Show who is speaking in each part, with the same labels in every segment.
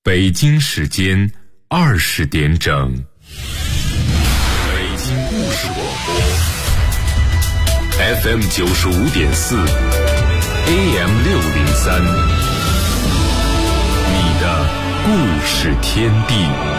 Speaker 1: 北京时间20点整。北京故事广播 FM 95.4 AM 603，你的故事天地。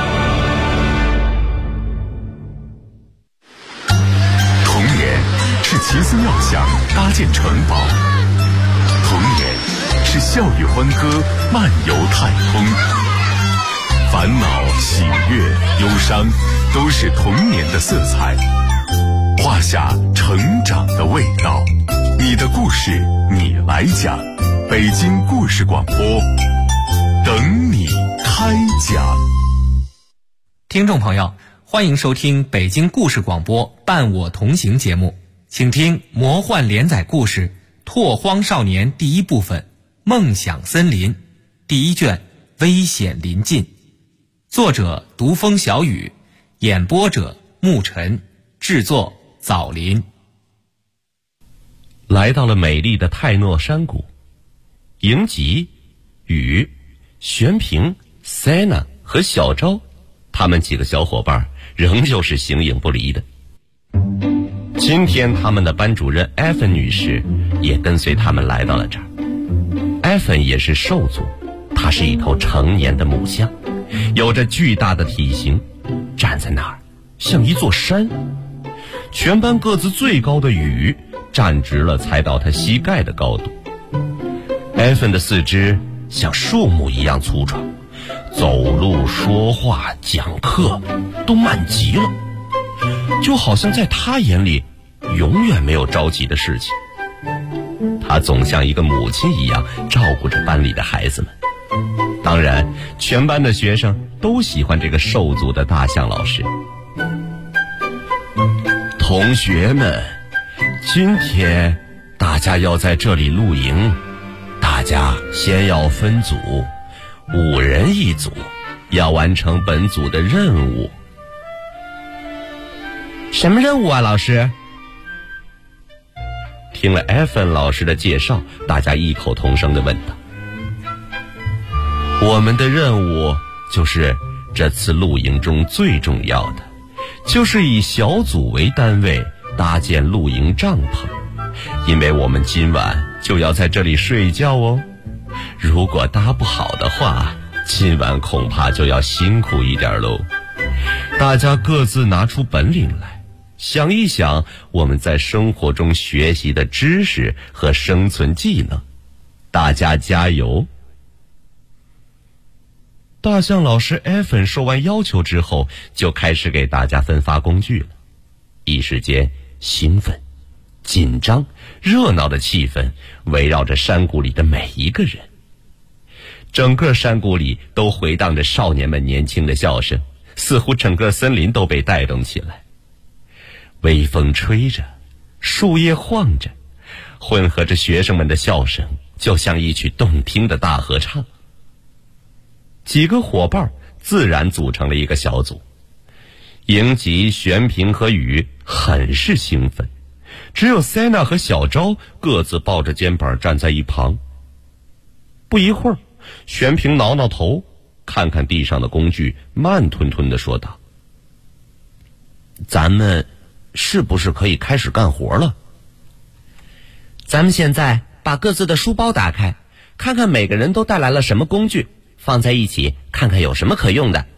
Speaker 1: 童年是奇思妙想搭建城堡，童年是笑语欢歌漫游太空，烦恼、喜悦、忧伤都是童年的色彩，画下成长的味道。你的故事你来讲，北京故事广播等你开讲。
Speaker 2: 听众朋友，欢迎收听北京故事广播伴我同行节目，请听魔幻连载故事《拓荒少年》第一部分《梦想森林》第一卷危险临近，作者独风小雨，演播者沐晨，制作枣林。
Speaker 3: 来到了美丽的泰诺山谷，迎吉、雨、玄平、塞娜和小昭，他们几个小伙伴仍旧是形影不离的。今天他们的班主任艾芬女士也跟随他们来到了这儿。艾芬也是兽族，她是一头成年的母象，有着巨大的体型，站在那儿像一座山。全班个子最高的雨站直了才到他膝盖的高度。艾芬的四肢像树木一样粗壮，走路、说话、讲课都慢极了，就好像在他眼里永远没有着急的事情。他总像一个母亲一样照顾着班里的孩子们。当然，全班的学生都喜欢这个兽族的大象老师。同学们，今天大家要在这里露营，大家先要分组，5人一组，要完成本组的任务。什么任务啊，老师？听了艾芬老师的介绍，大家异口同声地问道。我们的任务就是这次露营中最重要的，就是以小组为单位搭建露营帐篷，因为我们今晚就要在这里睡觉哦。如果搭不好的话，今晚恐怕就要辛苦一点喽。大家各自拿出本领来，想一想我们在生活中学习的知识和生存技能，大家加油。大象老师艾芬说完要求之后，就开始给大家分发工具了。一时间，兴奋、紧张、热闹的气氛围绕着山谷里的每一个人。整个山谷里都回荡着少年们年轻的笑声，似乎整个森林都被带动起来。微风吹着，树叶晃着，混合着学生们的笑声，就像一曲动听的大合唱。几个伙伴自然组成了一个小组，迎吉、玄平和雨很是兴奋，只有塞娜和小昭各自抱着肩膀站在一旁。不一会儿，玄平挠挠头，看看地上的工具，慢吞吞地说道：咱们是不是可以开始干活了？
Speaker 4: 咱们现在把各自的书包打开，看看每个人都带来了什么工具，放在一起看看有什么可用的。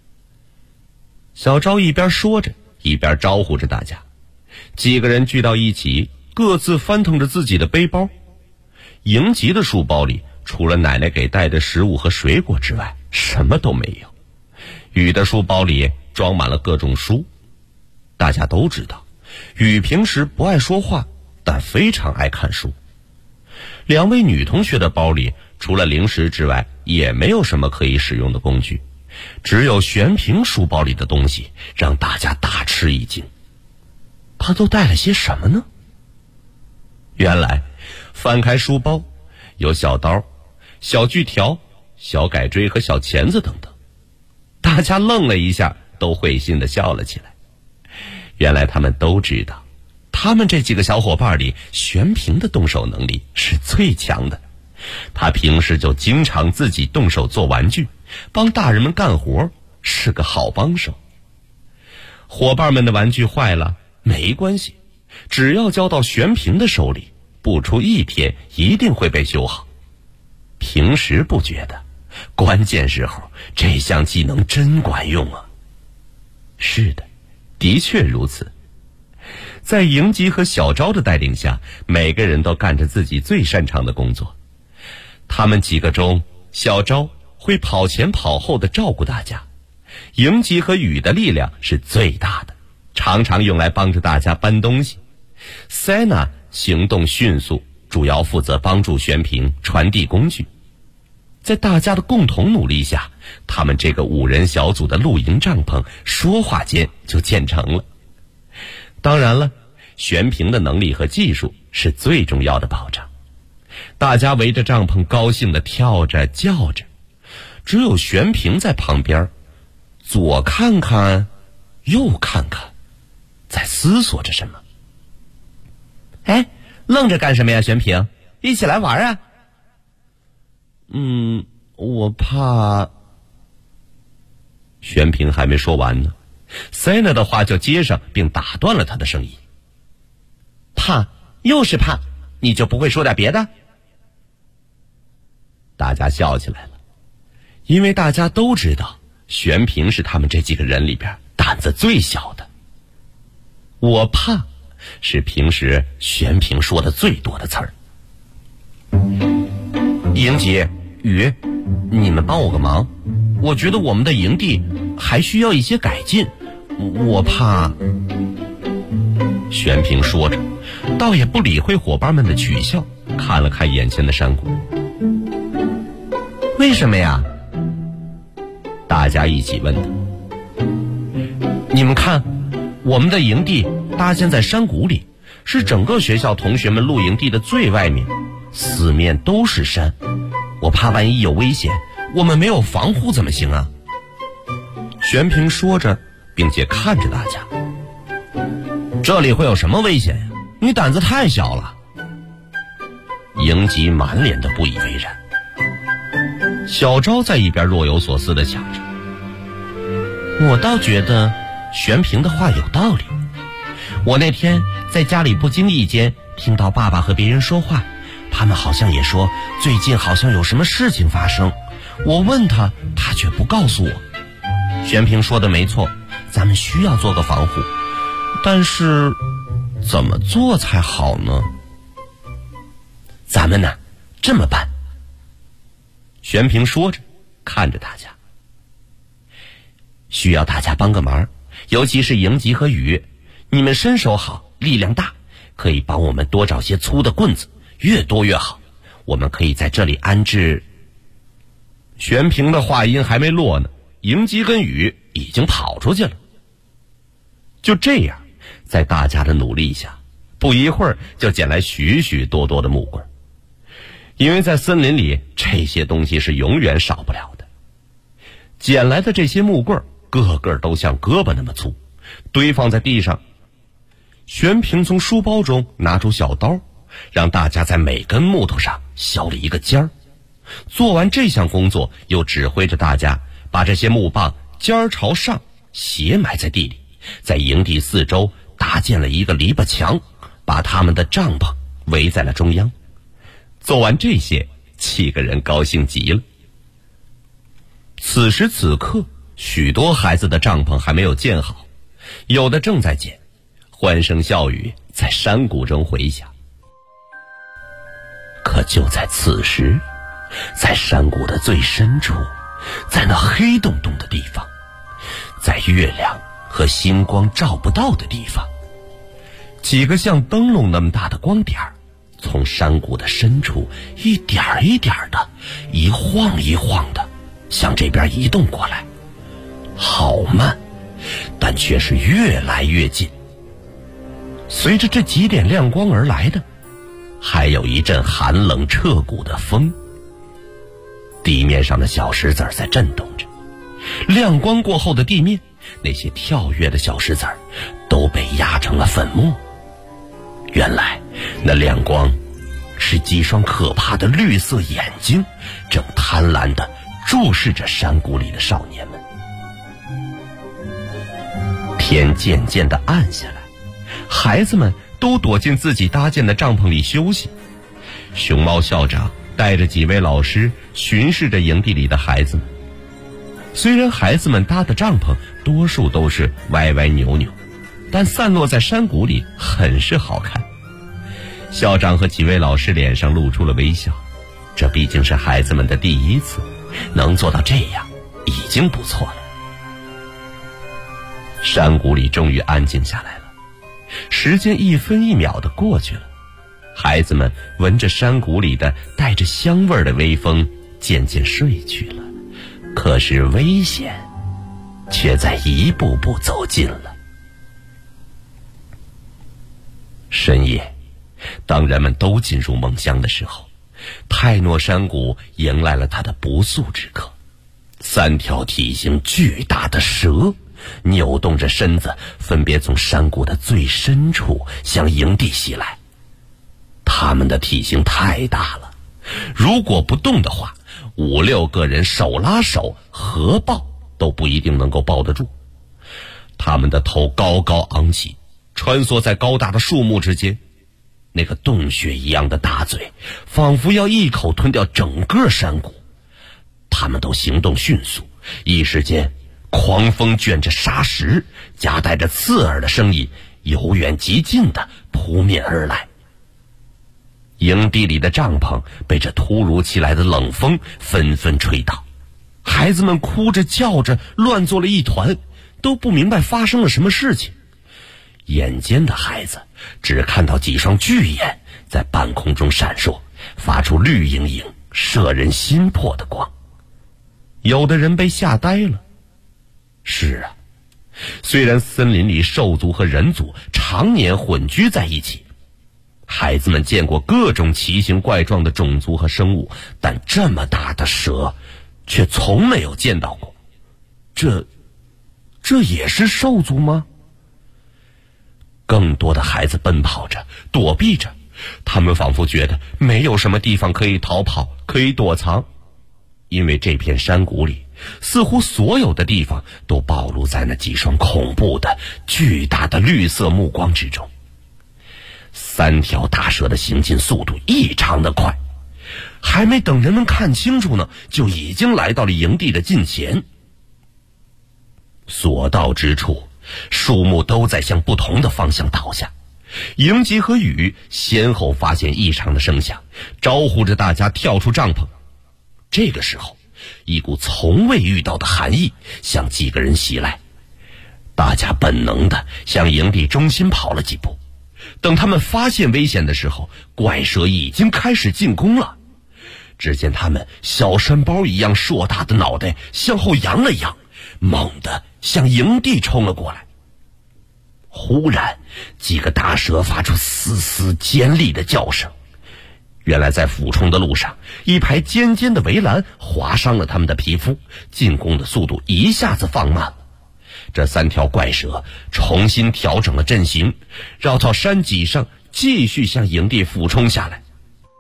Speaker 3: 小昭一边说着，一边招呼着大家。几个人聚到一起，各自翻腾着自己的背包。迎吉的书包里除了奶奶给带的食物和水果之外，什么都没有。雨的书包里装满了各种书。大家都知道，雨平时不爱说话，但非常爱看书。2位女同学的包里除了零食之外，也没有什么可以使用的工具，只有玄平书包里的东西让大家大吃一惊。他都带了些什么呢？原来翻开书包，有小刀、小锯条、小改锥和小钳子等等。大家愣了一下，都会心地笑了起来。原来他们都知道，他们这几个小伙伴里，玄平的动手能力是最强的。他平时就经常自己动手做玩具， 帮大人们干活是个好帮手。伙伴们的玩具坏了没关系，只要交到玄平的手里，不出1天一定会被修好。平时不觉得，关键时候这项技能真管用啊。是的，的确如此。在迎吉和小昭的带领下，每个人都干着自己最擅长的工作。他们几个中，小昭会跑前跑后的照顾大家，迎吉和雨的力量是最大的，常常用来帮着大家搬东西。塞娜行动迅速，主要负责帮助玄平传递工具。在大家的共同努力下，他们这个5人小组的露营帐篷说话间就建成了。当然了，玄平的能力和技术是最重要的保障。大家围着帐篷高兴地跳着叫着，只有玄平在旁边左看看右看看，在思索着什么。
Speaker 4: 哎，愣着干什么呀，玄平？一起来玩啊！
Speaker 3: 我怕……玄平还没说完呢，塞娜的话就接上，并打断了他的声音。
Speaker 4: 怕，又是怕，你就不会说点别的？
Speaker 3: 大家笑起来了，因为大家都知道玄平是他们这几个人里边胆子最小的。我怕是平时玄平说的最多的词儿。
Speaker 4: 迎吉、雨，你们帮我个忙，我觉得我们的营地还需要一些改进，我怕……
Speaker 3: 玄平说着，倒也不理会伙伴们的取笑，看了看眼前的山谷。
Speaker 4: 为什么呀？
Speaker 3: 大家一起问他。
Speaker 4: 你们看，我们的营地搭建在山谷里，是整个学校同学们露营地的最外面，四面都是山，我怕万一有危险，我们没有防护怎么行啊？
Speaker 3: 玄平说着，并且看着大家。
Speaker 4: 这里会有什么危险呀？你胆子太小了。
Speaker 3: 迎吉满脸的不以为然。小昭在一边若有所思地想着，
Speaker 4: 我倒觉得玄平的话有道理。我那天在家里不经意间听到爸爸和别人说话，他们好像也说最近好像有什么事情发生，我问他，他却不告诉我。玄平说的没错，咱们需要做个防护，但是怎么做才好呢？咱们呢，这么办。
Speaker 3: 玄平说着，看着大家。
Speaker 4: 需要大家帮个忙，尤其是迎吉和雨，你们身手好，力量大，可以帮我们多找些粗的棍子，越多越好。我们可以在这里安置……
Speaker 3: 玄平的话音还没落呢，迎吉跟雨已经跑出去了。就这样，在大家的努力下，不一会儿就捡来许许多多的木棍。因为在森林里，这些东西是永远少不了的。捡来的这些木棍个个都像胳膊那么粗，堆放在地上。玄平从书包中拿出小刀，让大家在每根木头上削了一个尖儿。做完这项工作，又指挥着大家把这些木棒尖儿朝上斜埋在地里，在营地四周搭建了一个篱笆墙，把他们的帐篷围在了中央。做完这些，7个人高兴极了。此时此刻，许多孩子的帐篷还没有建好，有的正在建，欢声笑语在山谷中回响。可就在此时，在山谷的最深处，在那黑洞洞的地方，在月亮和星光照不到的地方，几个像灯笼那么大的光点从山谷的深处一点一点的，一晃一晃的向这边移动过来，好慢，但却是越来越近。随着这几点亮光而来的，还有一阵寒冷彻骨的风。地面上的小石子在震动着，亮光过后的地面，那些跳跃的小石子都被压成了粉末。原来那亮光是几双可怕的绿色眼睛，正贪婪地注视着山谷里的少年们。天渐渐地暗下来，孩子们都躲进自己搭建的帐篷里休息。熊猫校长带着几位老师巡视着营地里的孩子们。虽然孩子们搭的帐篷多数都是歪歪扭扭，但散落在山谷里很是好看。校长和几位老师脸上露出了微笑，这毕竟是孩子们的第一次，能做到这样已经不错了。山谷里终于安静下来了，时间一分一秒地过去了。孩子们闻着山谷里的带着香味的微风，渐渐睡去了。可是危险却在一步步走近了。深夜，当人们都进入梦乡的时候，泰诺山谷迎来了他的不速之客。3条体型巨大的蛇扭动着身子，分别从山谷的最深处向营地袭来。它们的体型太大了，如果不动的话，5、6个人手拉手合抱都不一定能够抱得住。它们的头高高昂起，穿梭在高大的树木之间，那个洞穴一样的大嘴仿佛要一口吞掉整个山谷。它们都行动迅速，一时间狂风卷着沙石，夹带着刺耳的声音，由远及近的扑面而来。营地里的帐篷被这突如其来的冷风纷纷吹倒，孩子们哭着叫着乱作了一团，都不明白发生了什么事情。眼尖的孩子只看到几双巨眼在半空中闪烁，发出绿莹莹摄人心魄的光。有的人被吓呆了。是啊，虽然森林里兽族和人族常年混居在一起，孩子们见过各种奇形怪状的种族和生物，但这么大的蛇却从没有见到过。这也是兽族吗？更多的孩子奔跑着，躲避着，他们仿佛觉得没有什么地方可以逃跑，可以躲藏，因为这片山谷里似乎所有的地方都暴露在那几双恐怖的巨大的绿色目光之中。3条大蛇的行进速度异常的快，还没等人们看清楚呢，就已经来到了营地的近前。所到之处，树木都在向不同的方向倒下。迎吉和雨先后发现异常的声响，招呼着大家跳出帐篷。这个时候，一股从未遇到的寒意向几个人袭来，大家本能地向营地中心跑了几步。等他们发现危险的时候，怪蛇已经开始进攻了。只见他们小山包一样硕大的脑袋向后扬了扬，猛地向营地冲了过来。忽然，几个大蛇发出嘶嘶尖利的叫声。原来在俯冲的路上，一排尖尖的围栏划伤了他们的皮肤，进攻的速度一下子放慢了。这3条怪蛇重新调整了阵型，绕到山脊上，继续向营地俯冲下来。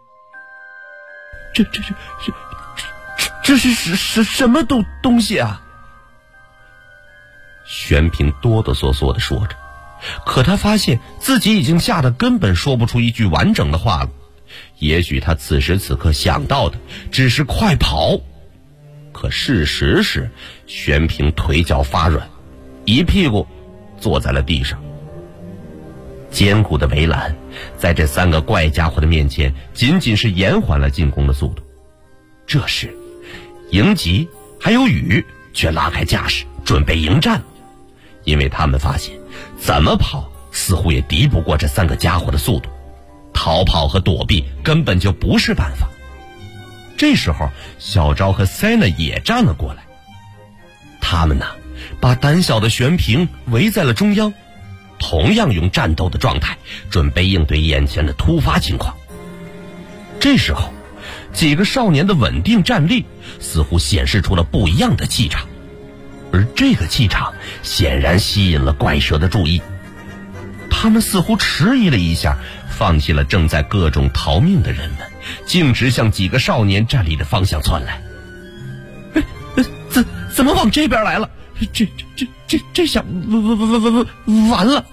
Speaker 3: 这是什么东西啊？玄平哆哆嗦嗦地说着，可他发现自己已经吓得根本说不出一句完整的话了。也许他此时此刻想到的只是快跑，可事实是玄平腿脚发软，一屁股坐在了地上。坚固的围栏在这3个怪家伙的面前仅仅是延缓了进攻的速度。这时迎吉还有雨却拉开架势，准备迎战了，因为他们发现怎么跑似乎也敌不过这3个家伙的速度，逃跑和躲避根本就不是办法。这时候小昭和塞娜也站了过来，他们把胆小的玄平围在了中央，同样用战斗的状态准备应对眼前的突发情况。这时候几个少年的稳定站立似乎显示出了不一样的气场，而这个气场显然吸引了怪蛇的注意。他们似乎迟疑了一下，放弃了正在各种逃命的人们，径直向几个少年站立的方向窜来。
Speaker 4: 怎么往这边来了？这下完了！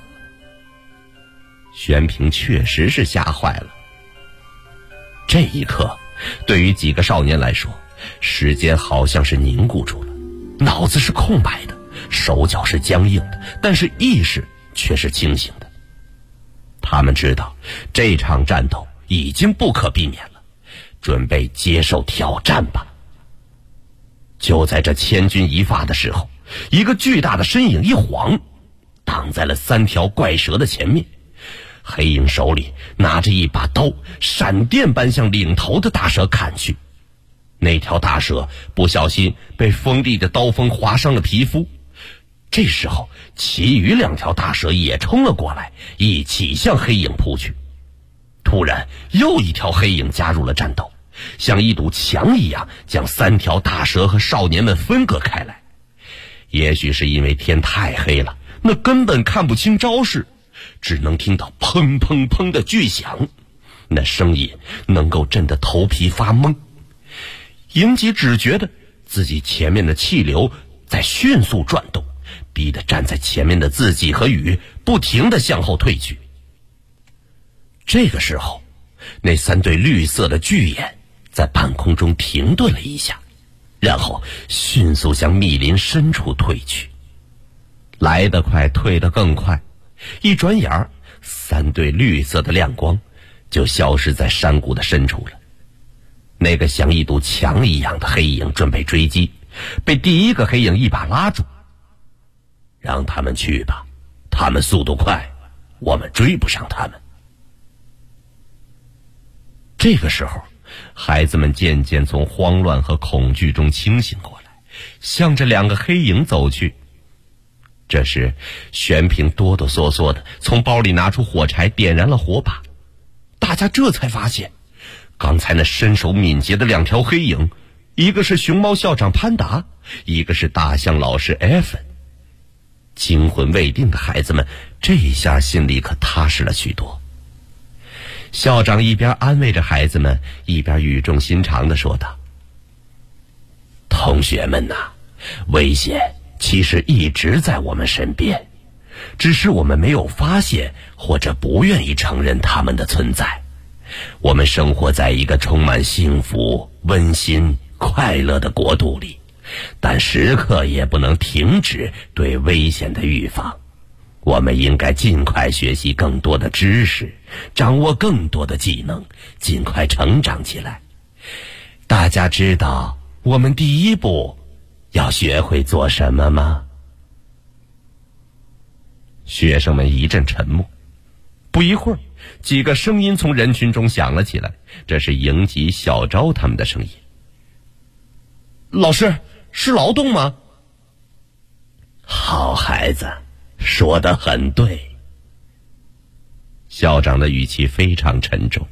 Speaker 3: 玄平确实是吓坏了。这一刻，对于几个少年来说，时间好像是凝固住了，脑子是空白的，手脚是僵硬的，但是意识却是清醒的。他们知道这场战斗已经不可避免了，准备接受挑战吧。就在这千钧一发的时候，一个巨大的身影一晃，挡在了3条怪蛇的前面。黑影手里拿着一把刀，闪电般向领头的大蛇砍去。那条大蛇不小心被锋利的刀锋划伤了皮肤。这时候其余2条大蛇也冲了过来，一起向黑影扑去。突然又一条黑影加入了战斗，像一堵墙一样将3条大蛇和少年们分割开来。也许是因为天太黑了，那根本看不清招式，只能听到砰砰砰的巨响，那声音能够震得头皮发懵。迎吉只觉得自己前面的气流在迅速转动，逼得站在前面的自己和雨不停地向后退去。这个时候，那3对绿色的巨眼在半空中停顿了一下，然后迅速向密林深处退去。来得快，退得更快，一转眼儿，3对绿色的亮光就消失在山谷的深处了。那个像一堵墙一样的黑影准备追击，被第一个黑影一把拉住。让他们去吧，他们速度快，我们追不上他们。这个时候，孩子们渐渐从慌乱和恐惧中清醒过来，向着2个黑影走去。这时，玄平哆哆嗦嗦的从包里拿出火柴，点燃了火把。大家这才发现，刚才那身手敏捷的2条黑影，一个是熊猫校长潘达，一个是大象老师艾芬。惊魂未定的孩子们这一下心里可踏实了许多。校长一边安慰着孩子们，一边语重心长地说道：同学们呐，危险其实一直在我们身边，只是我们没有发现或者不愿意承认他们的存在。我们生活在一个充满幸福、温馨、快乐的国度里，但时刻也不能停止对危险的预防。我们应该尽快学习更多的知识，掌握更多的技能，尽快成长起来。大家知道我们第一步要学会做什么吗？学生们一阵沉默。不一会儿，几个声音从人群中响了起来，这是迎吉、小昭他们的声音。老师，是劳动吗？好孩子，说得很对。校长的语气非常沉重。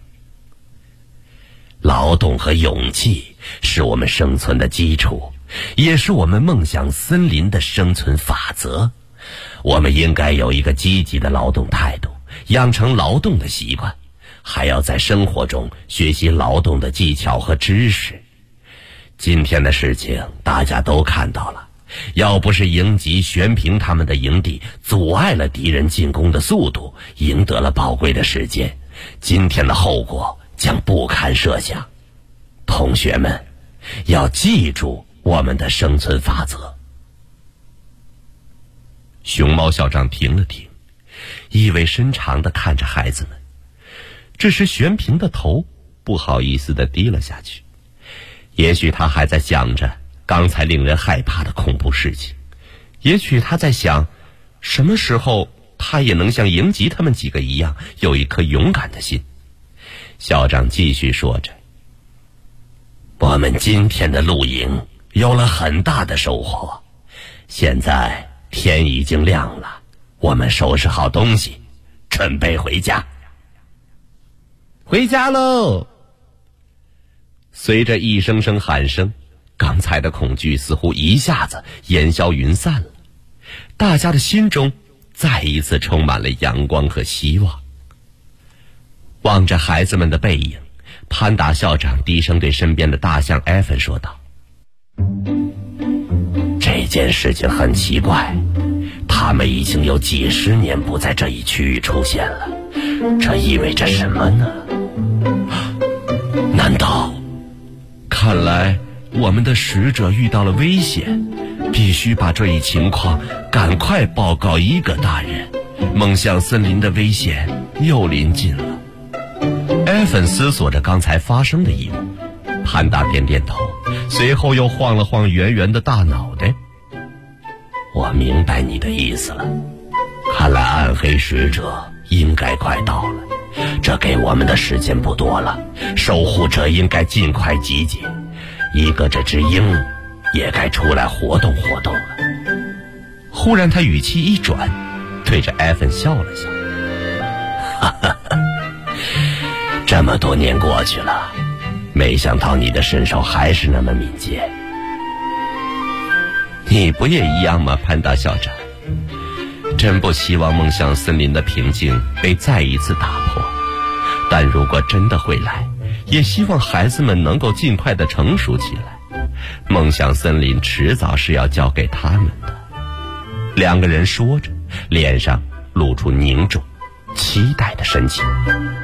Speaker 3: 劳动和勇气是我们生存的基础，也是我们梦想森林的生存法则。我们应该有一个积极的劳动态度，养成劳动的习惯，还要在生活中学习劳动的技巧和知识。今天的事情大家都看到了，要不是迎吉、玄平他们的营地阻碍了敌人进攻的速度，赢得了宝贵的时间，今天的后果将不堪设想。同学们，要记住我们的生存法则。熊猫校长停了停，意味深长地看着孩子们。这时玄平的头不好意思地低了下去，也许他还在想着刚才令人害怕的恐怖事情，也许他在想什么时候他也能像迎吉他们几个一样有一颗勇敢的心。校长继续说着，我们今天的露营有了很大的收获，现在天已经亮了，我们收拾好东西，准备回家。回家喽！随着一声声喊声，刚才的恐惧似乎一下子烟消云散了，大家的心中再一次充满了阳光和希望。望着孩子们的背影，潘达校长低声对身边的大象艾芬说道：这件事情很奇怪，他们已经有几十年不在这一区域出现了，这意味着什么呢？难道……
Speaker 4: 看来我们的使者遇到了危险，必须把这一情况赶快报告伊格大人。梦想森林的危险又临近了。
Speaker 3: 艾芬思索着刚才发生的一幕，潘达点点头，随后又晃了晃圆圆的大脑袋。我明白你的意思了，看来暗黑使者应该快到了，这给我们的时间不多了，守护者应该尽快集结，一个这只鹰也该出来活动活动了。忽然他语气一转，对着艾芬笑了笑，哈哈哈，这么多年过去了，没想到你的身手还是那么敏捷。
Speaker 4: 你不也一样吗，潘达校长？真不希望梦想森林的平静被再一次打破，但如果真的会来，也希望孩子们能够尽快的成熟起来。梦想森林迟早是要交给他们的。
Speaker 3: 两个人说着，脸上露出凝重、期待的神情。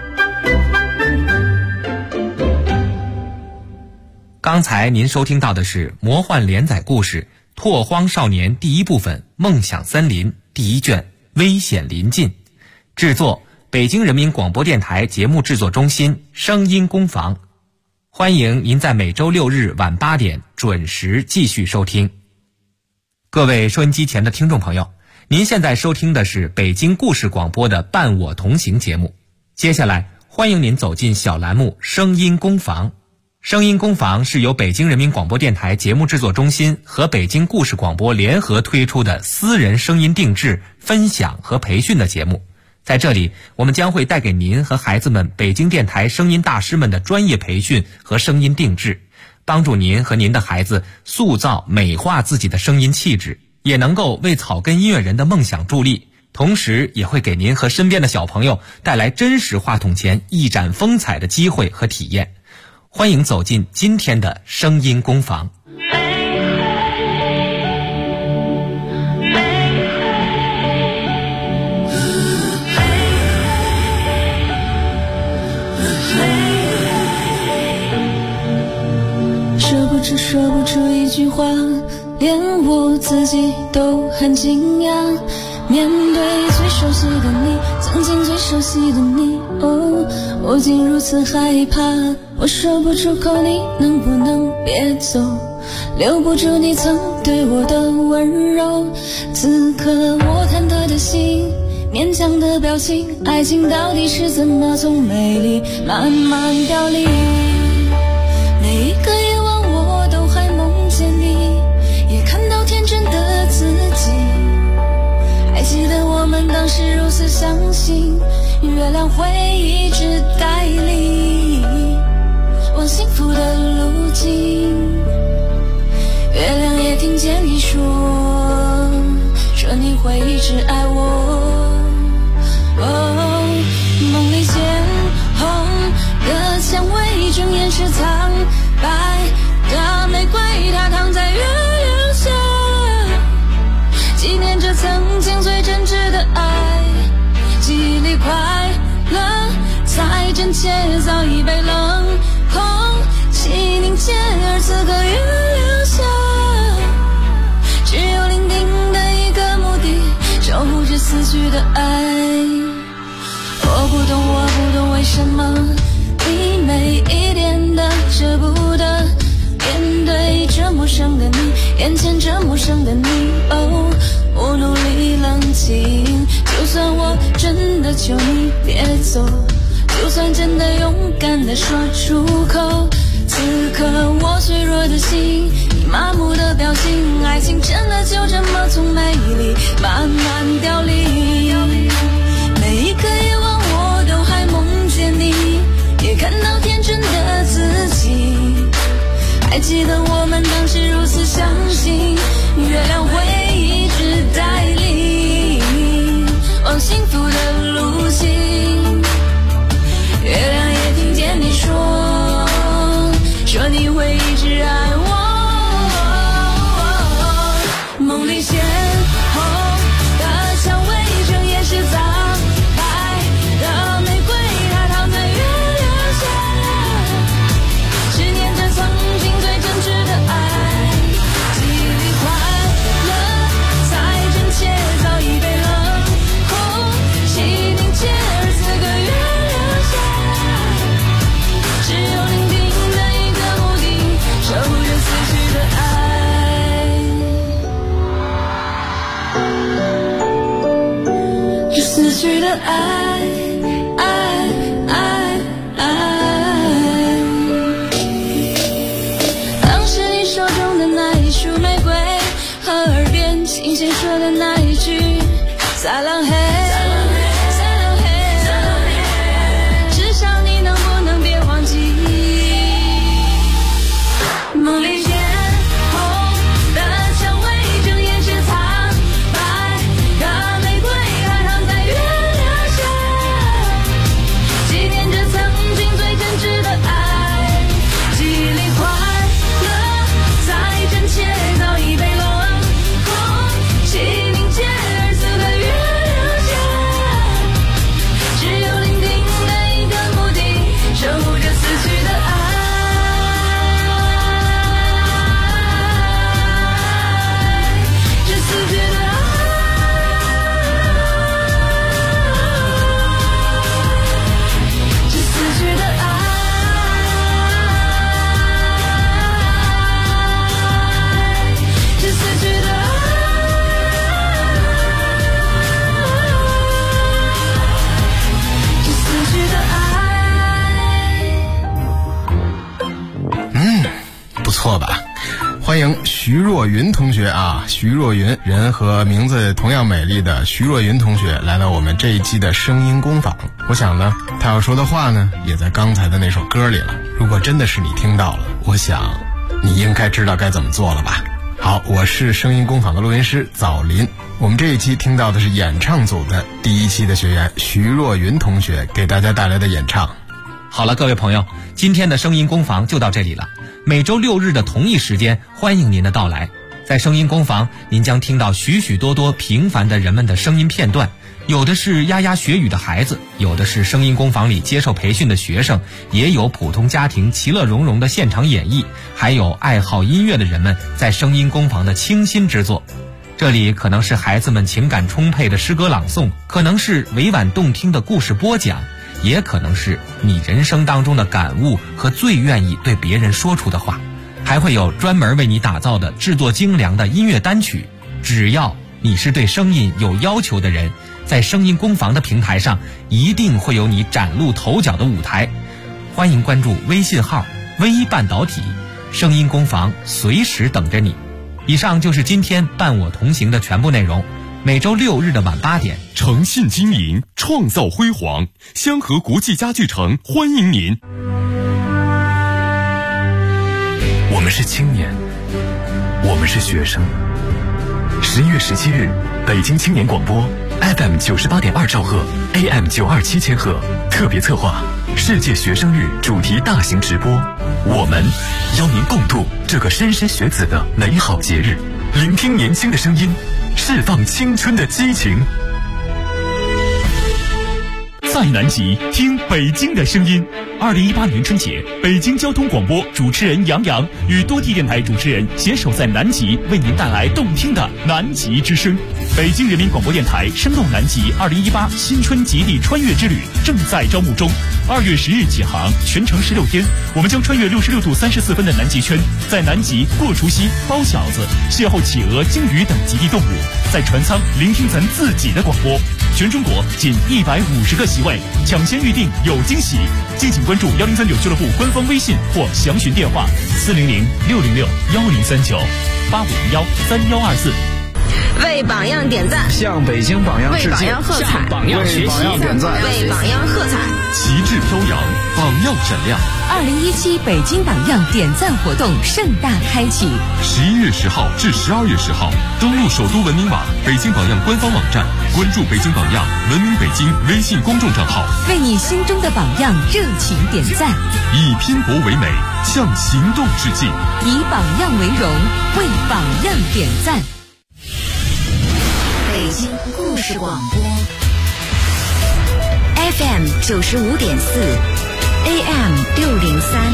Speaker 2: 刚才您收听到的是魔幻连载故事《拓荒少年》第一部分《梦想森林》第一卷危险临近，制作北京人民广播电台节目制作中心声音工坊。欢迎您在每周六日晚8点准时继续收听。各位收音机前的听众朋友，您现在收听的是北京故事广播的伴我同行节目。接下来欢迎您走进小栏目声音工坊。声音工坊是由北京人民广播电台节目制作中心和北京故事广播联合推出的私人声音定制、分享和培训的节目。在这里，我们将会带给您和孩子们北京电台声音大师们的专业培训和声音定制，帮助您和您的孩子塑造美化自己的声音气质，也能够为草根音乐人的梦想助力，同时也会给您和身边的小朋友带来真实话筒前一展风采的机会和体验。欢迎走进今天的声音工坊。
Speaker 5: 说不出一句话，连我自己都很惊讶。面对最熟悉的你，曾经最熟悉的你，我竟如此害怕。我说不出口，你能不能别走？留不住你曾对我的温柔。此刻我忐忑的心，勉强的表情，爱情到底是怎么从美丽慢慢凋零？每一个夜晚我都还梦见你，也看到天真的自己。还记得我们当时如此相信，月亮会一直带领往幸福的路径。月亮也听见你说你会一直爱我。梦里鲜红的蔷薇，睁眼是苍白的玫瑰，它躺在月亮下，纪念着曾经最真挚的爱。记忆里快乐再真切，早已被冷空气凝结，而此刻月亮下，只有伶仃的一个目的，守护着死去的爱。我不懂为什么你每一点的舍不得，面对这陌生的你，眼前这陌生的你，我努力冷静，就算我真的求你别走，就算真的勇敢地说出口，此刻我脆弱的心，你麻木的表情，爱情真的就这么从美丽慢慢凋零。每一个夜晚我都还梦见你，也看到天真的自己。还记得我们当时如此相信，月亮会一直带领往幸福的路径。月亮也听见你说你会一直爱我。 的爱，当时你手中的那一束玫瑰，和耳边轻轻说的那一句撒浪嘿，只想你能不能别忘记，梦里鲜红的蔷薇正掩饰苍白的玫瑰，还躺在月亮下，纪念着曾经最真挚的爱，记忆里快乐再真切早已被冷空气凝结，而此刻月亮下，只有聆听的一个目的，守护着死去的爱。
Speaker 6: 不错吧？欢迎徐若云同学啊，徐若云，人和名字同样美丽的徐若云同学来到我们这一期的声音工坊。我想呢，他要说的话呢，也在刚才的那首歌里了。如果真的是你听到了，我想你应该知道该怎么做了吧？好，我是声音工坊的录音师枣林。我们这一期听到的是演唱组的第一期的学员徐若云同学给大家带来的演唱。
Speaker 2: 好了，各位朋友，今天的声音工坊就到这里了。每周6日的同一时间，欢迎您的到来。在声音工坊，您将听到许许多多平凡的人们的声音片段，有的是牙牙学语的孩子，有的是声音工坊里接受培训的学生，也有普通家庭其乐融融的现场演绎，还有爱好音乐的人们在声音工坊的倾心之作。这里可能是孩子们情感充沛的诗歌朗诵，可能是委婉动听的故事播讲，也可能是你人生当中的感悟和最愿意对别人说出的话，还会有专门为你打造的制作精良的音乐单曲。只要你是对声音有要求的人，在声音工坊的平台上一定会有你崭露头角的舞台。欢迎关注微信号微半导体，声音工坊随时等着你。以上就是今天伴我同行的全部内容。每周6日的晚8点，
Speaker 1: 诚信经营，创造辉煌，香河国际家具城欢迎您。我们是青年，我们是学生。11月17日，北京青年广播 FM 98.2兆赫 AM 927千赫特别策划世界学生日主题大型直播，我们邀您共度这个莘莘学子的美好节日，聆听年轻的声音，释放青春的激情。在南极听北京的声音。2018年春节，北京交通广播主持人杨洋与多地电台主持人携手在南极，为您带来动听的南极之声。北京人民广播电台声动南极2018新春极地穿越之旅正在招募中，2月10日起航，全程16天，我们将穿越66度34分的南极圈，在南极过除夕、包饺子，邂逅企鹅、鲸鱼等极地动物，在船舱聆听咱自己的广播。全中国仅150个席位，抢先预定有惊喜。敬请关注103.9俱乐部官方微信或详询电话400-606-1039-8501-3124。
Speaker 7: 为榜样点赞，
Speaker 8: 向北京榜样致敬，
Speaker 7: 为榜样喝彩，
Speaker 8: 向榜样学习，点赞，
Speaker 7: 为榜样喝彩。
Speaker 1: 旗帜飘扬，榜样闪亮。
Speaker 9: 2017北京榜样点赞活动盛大开启
Speaker 1: ，11月10号至12月10号，登录首都文明网、北京榜样官方网站，关注北京榜样、文明北京微信公众账号，
Speaker 9: 为你心中的榜样热情点赞，
Speaker 1: 以拼搏为美，向行动致敬，
Speaker 9: 以榜样为荣，为榜样点赞。
Speaker 10: 北京故事广播 FM 95.4 AM 603，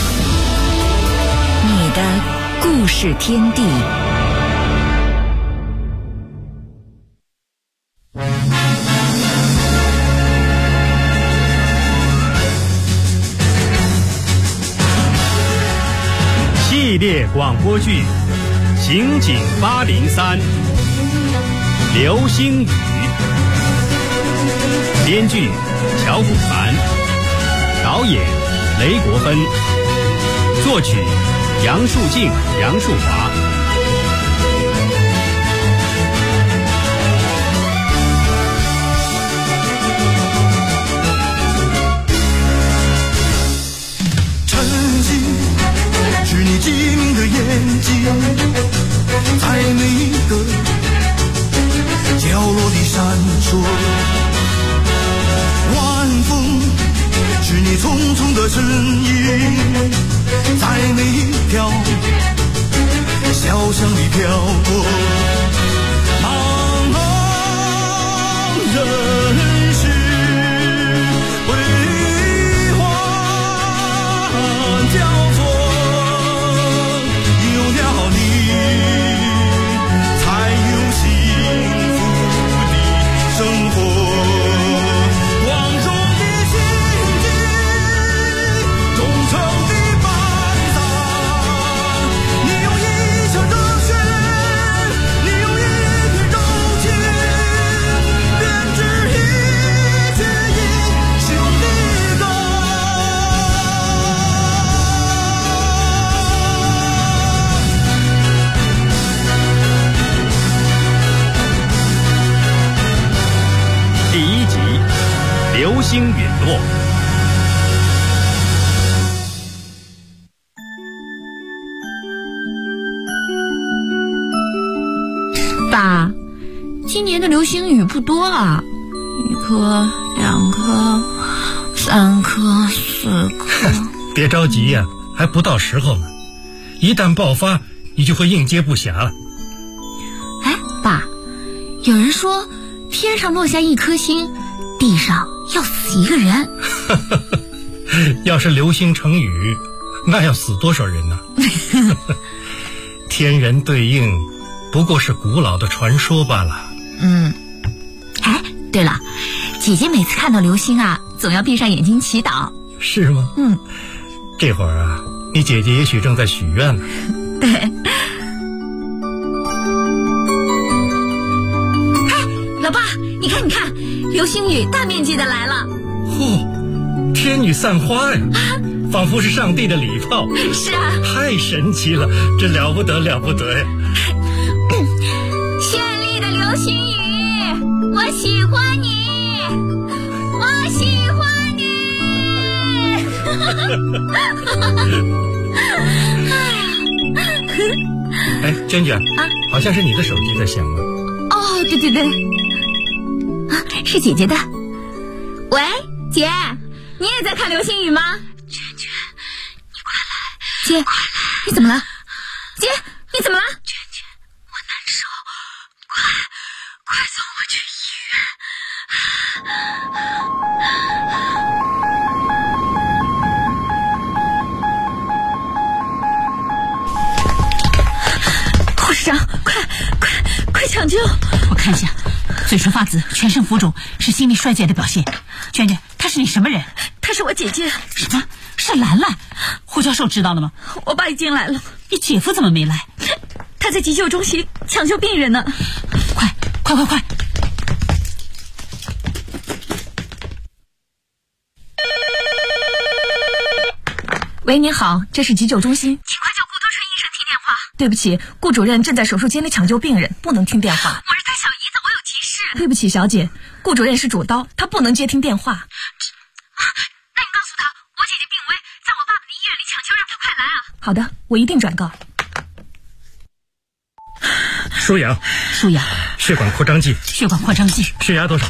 Speaker 10: 你的故事天地。
Speaker 11: 系列广播剧《刑警803》流星雨。 编剧乔古凡，导演雷国芬，作曲杨树静、杨树华。
Speaker 12: 是你机灵的眼睛，在每一个角落里闪烁。晚风是你匆匆的身影，在每一条小巷里飘过。茫茫人世为欢交错。
Speaker 11: 流星陨落。
Speaker 13: 爸，今年的流星雨不多啊，1颗、2颗、3颗、4颗。
Speaker 14: 别着急呀，还不到时候呢。一旦爆发，你就会应接不暇了。
Speaker 13: 哎，爸，有人说天上落下一颗星，地上要死一个人。
Speaker 14: 要是流星成雨，那要死多少人呢？天人对应不过是古老的传说罢了。
Speaker 13: 哎，对了，姐姐每次看到流星啊，总要闭上眼睛祈祷。
Speaker 14: 是吗？这会儿啊，你姐姐也许正在许愿呢。
Speaker 13: 对。哎，老爸，你看，流星雨大面积的来了。
Speaker 14: 天女散花呀，仿佛是上帝的礼炮。
Speaker 13: 是啊，
Speaker 14: 太神奇了，这了不得呀！
Speaker 13: 绚丽的流星雨，我喜欢你，我喜欢你。
Speaker 14: 哎，娟娟好像是你的手机在响吗？
Speaker 13: 哦，对，是姐姐的。喂，姐，你也在看流星雨吗？
Speaker 5: 娟娟，你快来！
Speaker 13: 姐，你怎么了？姐，你怎么了？
Speaker 5: 娟娟，我难受，快送我去医
Speaker 13: 院。护士长，快抢救！
Speaker 15: 我看一下，嘴唇发紫，全身浮肿，是心力衰竭的表现。娟娟，她是你什么人？
Speaker 13: 她是我姐姐。
Speaker 15: 什么？是兰兰？胡教授知道了吗？
Speaker 13: 我爸已经来了。
Speaker 15: 你姐夫怎么没来？
Speaker 13: 他在急救中心抢救病人呢。
Speaker 15: 快！
Speaker 13: 喂，您好，这是急救中心，
Speaker 5: 请快叫顾多春医生听电话。
Speaker 13: 对不起，顾主任正在手术间里抢救病人，不能听电话。
Speaker 5: 我是他小姨子，我有急事。
Speaker 13: 对不起，小姐，顾主任是主刀，他不能接听电话。
Speaker 5: 那你告诉他，我姐姐病危，在我爸爸的医院里抢救，让他快来啊。
Speaker 13: 好的，我一定转告。
Speaker 14: 输氧，血管扩张剂，血压多少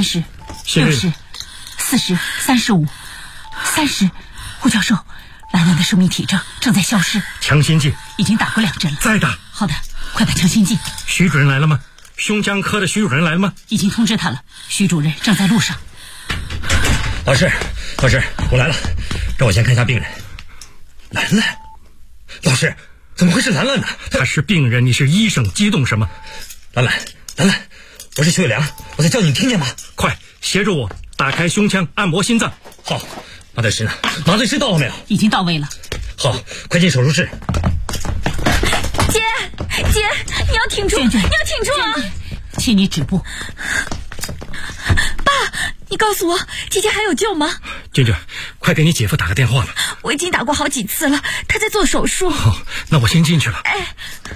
Speaker 15: ？30、60、40、35、30。胡教授，兰兰的生命体征正在消失。
Speaker 14: 强心剂
Speaker 15: 已经打过2针了。
Speaker 14: 再打。
Speaker 15: 好的，快打强心剂。
Speaker 14: 徐主任来了吗？胸腔科的徐主任来了吗？
Speaker 15: 已经通知他了，徐主任正在路上。
Speaker 16: 老师，我来了，让我先看一下病人。兰兰，老师，怎么会是兰兰呢？
Speaker 14: 她是病人，你是医生，激动什么？
Speaker 16: 兰兰，我是徐伟良，我在叫你，听见吗？
Speaker 14: 快协助我打开胸腔，按摩心脏。
Speaker 16: 好，麻醉师呢？麻醉师到了没有？
Speaker 15: 已经到位了。
Speaker 16: 好，快进手术室。
Speaker 13: 姐，你要挺住，你要挺住啊！
Speaker 15: 请你止步。
Speaker 13: 爸，
Speaker 15: 你告诉我，姐姐还有救吗？
Speaker 16: 娟娟，快给你姐夫打个电话吧。
Speaker 15: 我已经打过好几次了，她在做手术。
Speaker 16: 那我先进去了。
Speaker 15: 哎。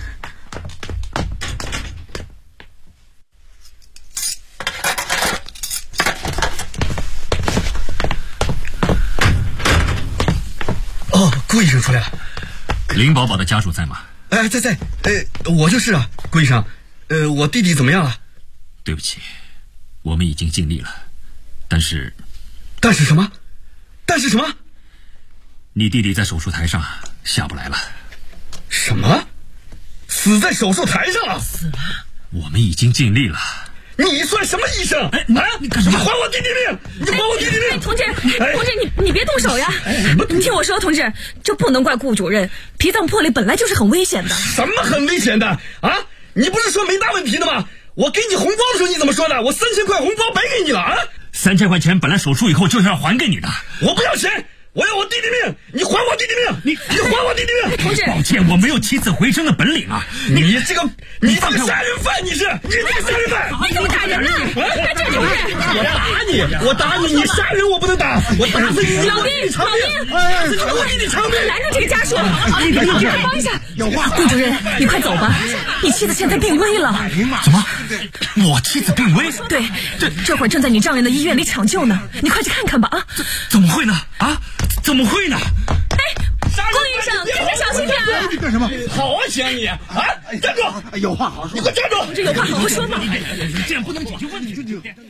Speaker 16: 顾医生出来了。
Speaker 11: 林宝宝的家属在吗？
Speaker 16: 在。我就是啊，顾医生。我弟弟怎么样了？
Speaker 11: 对不起，我们已经尽力了，但是
Speaker 16: 什么？但是什么？
Speaker 11: 你弟弟在手术台上下不来了。
Speaker 16: 什么？死在手术台上了？
Speaker 15: 死了？
Speaker 11: 我们已经尽力了。
Speaker 16: 你算什么医生？
Speaker 11: 你干什么？
Speaker 16: 你还我弟弟命！你还我弟弟命！
Speaker 15: 同志，你别动手呀！你听我说，同志，这不能怪顾主任，脾脏破裂本来就是很危险的。
Speaker 16: 什么很危险的啊？你不是说没大问题的吗？我给你红包的时候你怎么说的？我3000块红包白给你了啊
Speaker 11: ！3000块钱本来手术以后就是要还给你的。
Speaker 16: 我不要钱，我要我弟弟命！你还我弟弟命！你还我弟弟命！
Speaker 15: 同志，
Speaker 11: 抱歉，我没有起死回生的本领啊！
Speaker 16: 你这个杀人犯！你这个杀人犯！
Speaker 15: 你怎么打人呢？这同志，
Speaker 16: 我打你！你杀人我不能打，我打死你！
Speaker 15: 老丁，
Speaker 16: 我弟弟偿命！
Speaker 15: 拦住这个家属！你快帮一下！顾主任，你快走吧，你妻子现在病危了。
Speaker 11: 什么？我妻子病危？
Speaker 15: 对，这会儿正在你丈人的医院里抢救呢，你快去看看吧啊！
Speaker 11: 怎么会呢？怎么会呢？
Speaker 15: 顾医生，开车小心点啊！
Speaker 8: 你干什么？
Speaker 16: 好啊，想你啊！站住！
Speaker 8: 有话好说。
Speaker 16: 你给我站住！
Speaker 15: 这有话好好说嘛！
Speaker 11: 你这样不能解决问题。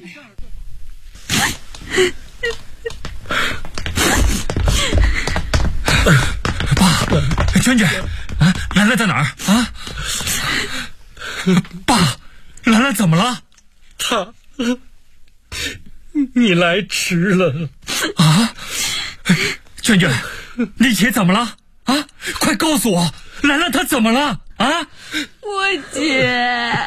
Speaker 11: 爸，娟娟，兰兰在哪儿啊？爸，兰兰怎么了？
Speaker 16: 你来迟了
Speaker 11: 啊！娟娟，你姐怎么了啊？快告诉我，兰兰她怎么了啊？
Speaker 15: 我姐，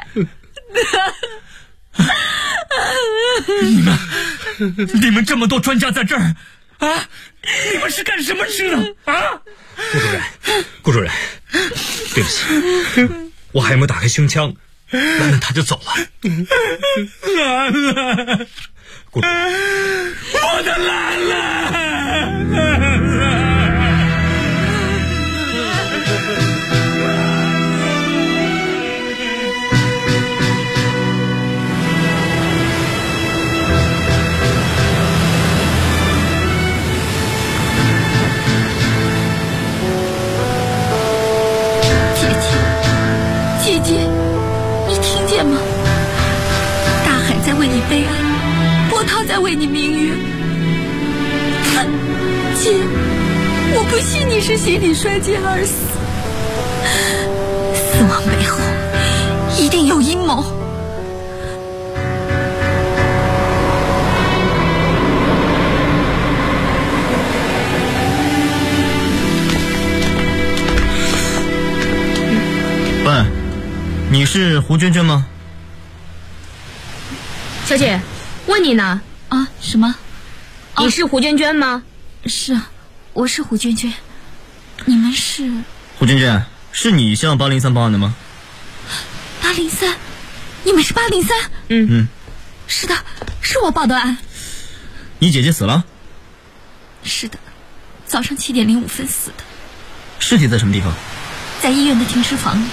Speaker 11: 你们这么多专家在这儿啊，你们是干什么吃的啊？
Speaker 16: 顾主任，对不起，我还没有打开胸腔，兰兰她就走了。
Speaker 11: 兰兰，顾主任，我的兰兰。
Speaker 15: 姐姐，你听见吗？大海在为你悲哀，波涛在为你鸣冤。姐，我不信你是心力衰竭而死，死亡背后一定有阴谋。
Speaker 17: 喂，你是胡娟娟吗？
Speaker 7: 小姐，问你呢。
Speaker 15: 啊？什么？
Speaker 7: 你是胡娟娟吗？
Speaker 15: 是啊，我是胡娟娟。你们是？
Speaker 17: 胡娟娟，是你向803报案的吗
Speaker 15: ？803？你们是803？
Speaker 17: 嗯，
Speaker 15: 是的，是我报的案。
Speaker 17: 你姐姐死了？
Speaker 15: 是的，早上7点05分死的。
Speaker 17: 尸体在什么地方？
Speaker 15: 在医院的停尸房里。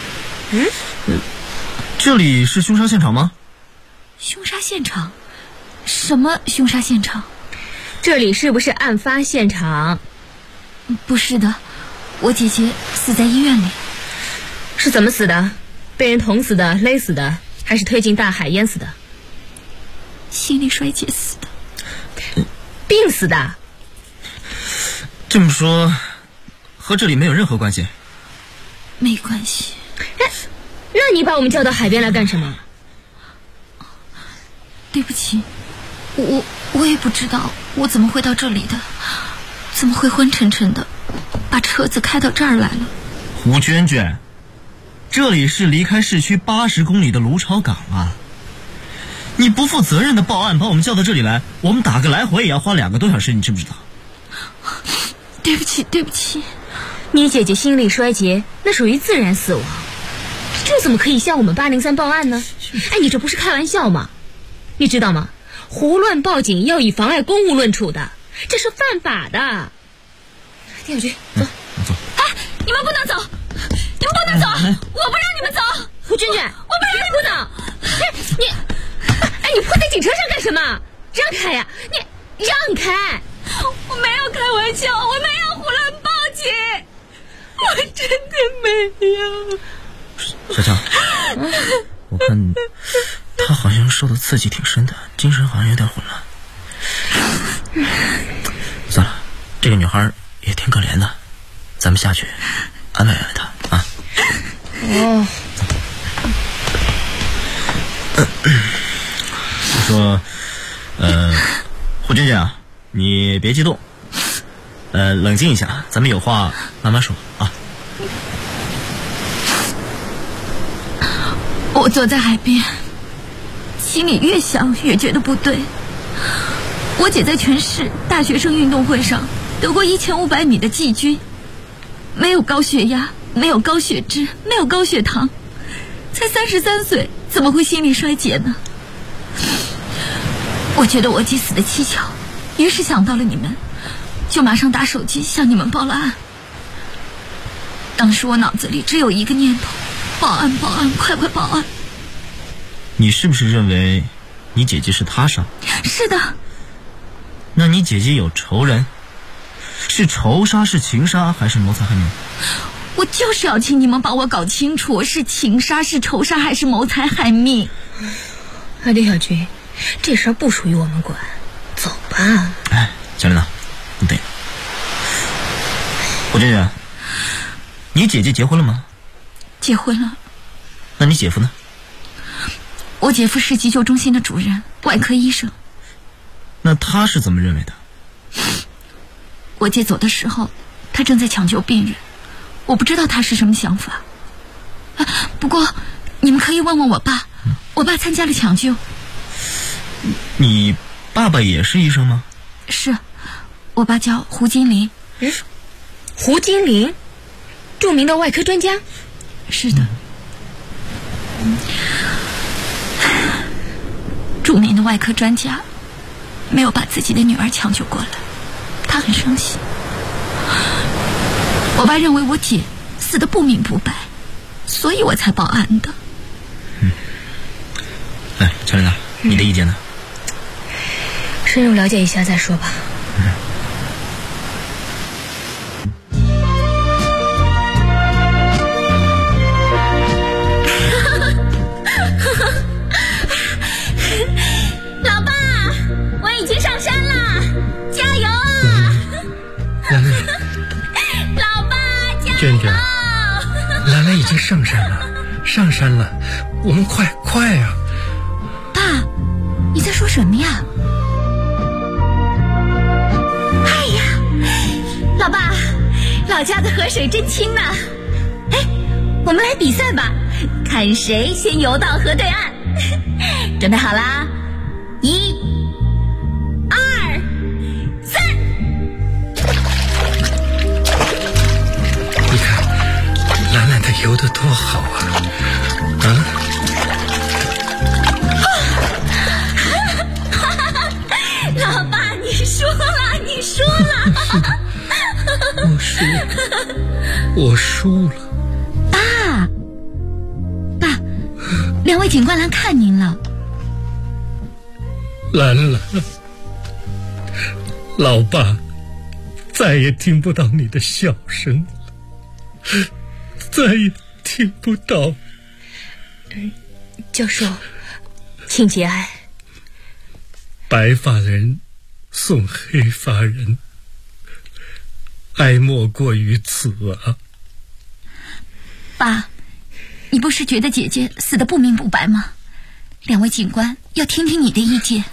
Speaker 17: 这里是凶杀现场吗？
Speaker 15: 凶杀现场？什么凶杀现场？
Speaker 7: 这里是不是案发现场？
Speaker 15: 不是的，我姐姐死在医院里。
Speaker 7: 是怎么死的？被人捅死的、勒死的，还是推进大海淹死的？
Speaker 15: 心力衰竭死的。
Speaker 7: 病死的？
Speaker 17: 这么说，和这里没有任何关系？
Speaker 15: 没关系。
Speaker 7: 那你把我们叫到海边来干什么？
Speaker 15: 对不起，我也不知道我怎么会到这里的，怎么会昏沉沉的把车子开到这儿来了。
Speaker 17: 胡娟娟，这里是离开市区80公里的芦潮港啊！你不负责任的报案，把我们叫到这里来，我们打个来回也要花2个多小时，你知不知道？
Speaker 15: 对不起，对不起。
Speaker 7: 你姐姐心力衰竭，那属于自然死亡，这怎么可以向我们803报案呢？哎，你这不是开玩笑吗？你知道吗？ 胡乱报警要以妨碍公务论处的，这是犯法的。丁小军，走。
Speaker 17: 走。
Speaker 15: 哎，你们不能走，你们不能走，我不让你们走。
Speaker 7: 胡娟娟，
Speaker 15: 我不让你们
Speaker 7: 走。你扑在警车上干什么？让开呀！你让开！
Speaker 15: 我没有开玩笑，我没有胡乱报警，我真的没有。
Speaker 17: 小强，我看他好像受到刺激挺深的，精神好像有点混乱。算了，这个女孩也挺可怜的，咱们下去安慰安慰她啊。
Speaker 7: 哦。
Speaker 17: 我说，胡娟娟啊，你别激动，冷静一下，咱们有话慢慢说啊。
Speaker 15: 我坐在海边，心里越想越觉得不对。我姐在全市大学生运动会上得过1500米的季军，没有高血压，没有高血脂，没有高血糖，才33岁，怎么会心力衰竭呢？我觉得我姐死得蹊跷，于是想到了你们，就马上打手机向你们报了案。当时我脑子里只有一个念头：报案报案，快快报案。
Speaker 17: 你是不是认为你姐姐是他杀？
Speaker 15: 是的。
Speaker 17: 那你姐姐有仇人？是仇杀，是情杀，还是谋财害命？
Speaker 15: 我就是要请你们把我搞清楚，是情杀，是仇杀，还是谋财害命。
Speaker 7: 丁小军，这事儿不属于我们管，走吧。
Speaker 17: 哎，小琳娜，你等。胡娟娟，你姐姐结婚了吗？
Speaker 15: 结婚了。
Speaker 17: 那你姐夫呢？
Speaker 15: 我姐夫是急救中心的主任，外科医生。
Speaker 17: 那他是怎么认为的？
Speaker 15: 我姐走的时候，他正在抢救病人，我不知道他是什么想法。不过你们可以问问我爸，我爸参加了抢救。
Speaker 17: 你爸爸也是医生吗？
Speaker 15: 是，我爸叫胡金林。
Speaker 7: 胡金林，著名的外科专家。
Speaker 15: 是的。著名的外科专家没有把自己的女儿抢救过来，他很伤心。我爸认为我姐死得不明不白，所以我才报案的。
Speaker 17: 哎，乔琳娜，你的意见呢？
Speaker 7: 深入了解一下再说吧。
Speaker 15: 老爸，我已经上山了，加油啊！老爸，加油！
Speaker 14: 娟娟，兰兰已经上山了，我们快啊！
Speaker 15: 爸，你在说什么呀？哎呀，老爸，老家的河水真清呐！哎，我们来比赛吧，看谁先游到河对岸。准备好啦！1、2、3。
Speaker 14: 你看，兰兰她游得多好啊！
Speaker 15: 老爸，你输了！
Speaker 14: 我输了。
Speaker 15: 爸，两位警官来看您了。
Speaker 14: 兰兰，老爸再也听不到你的笑声了，再也听不到。
Speaker 7: 教授，请节哀。
Speaker 14: 白发人送黑发人，哀莫过于此啊。
Speaker 15: 爸，你不是觉得姐姐死得不明不白吗？两位警官要听听你的意见。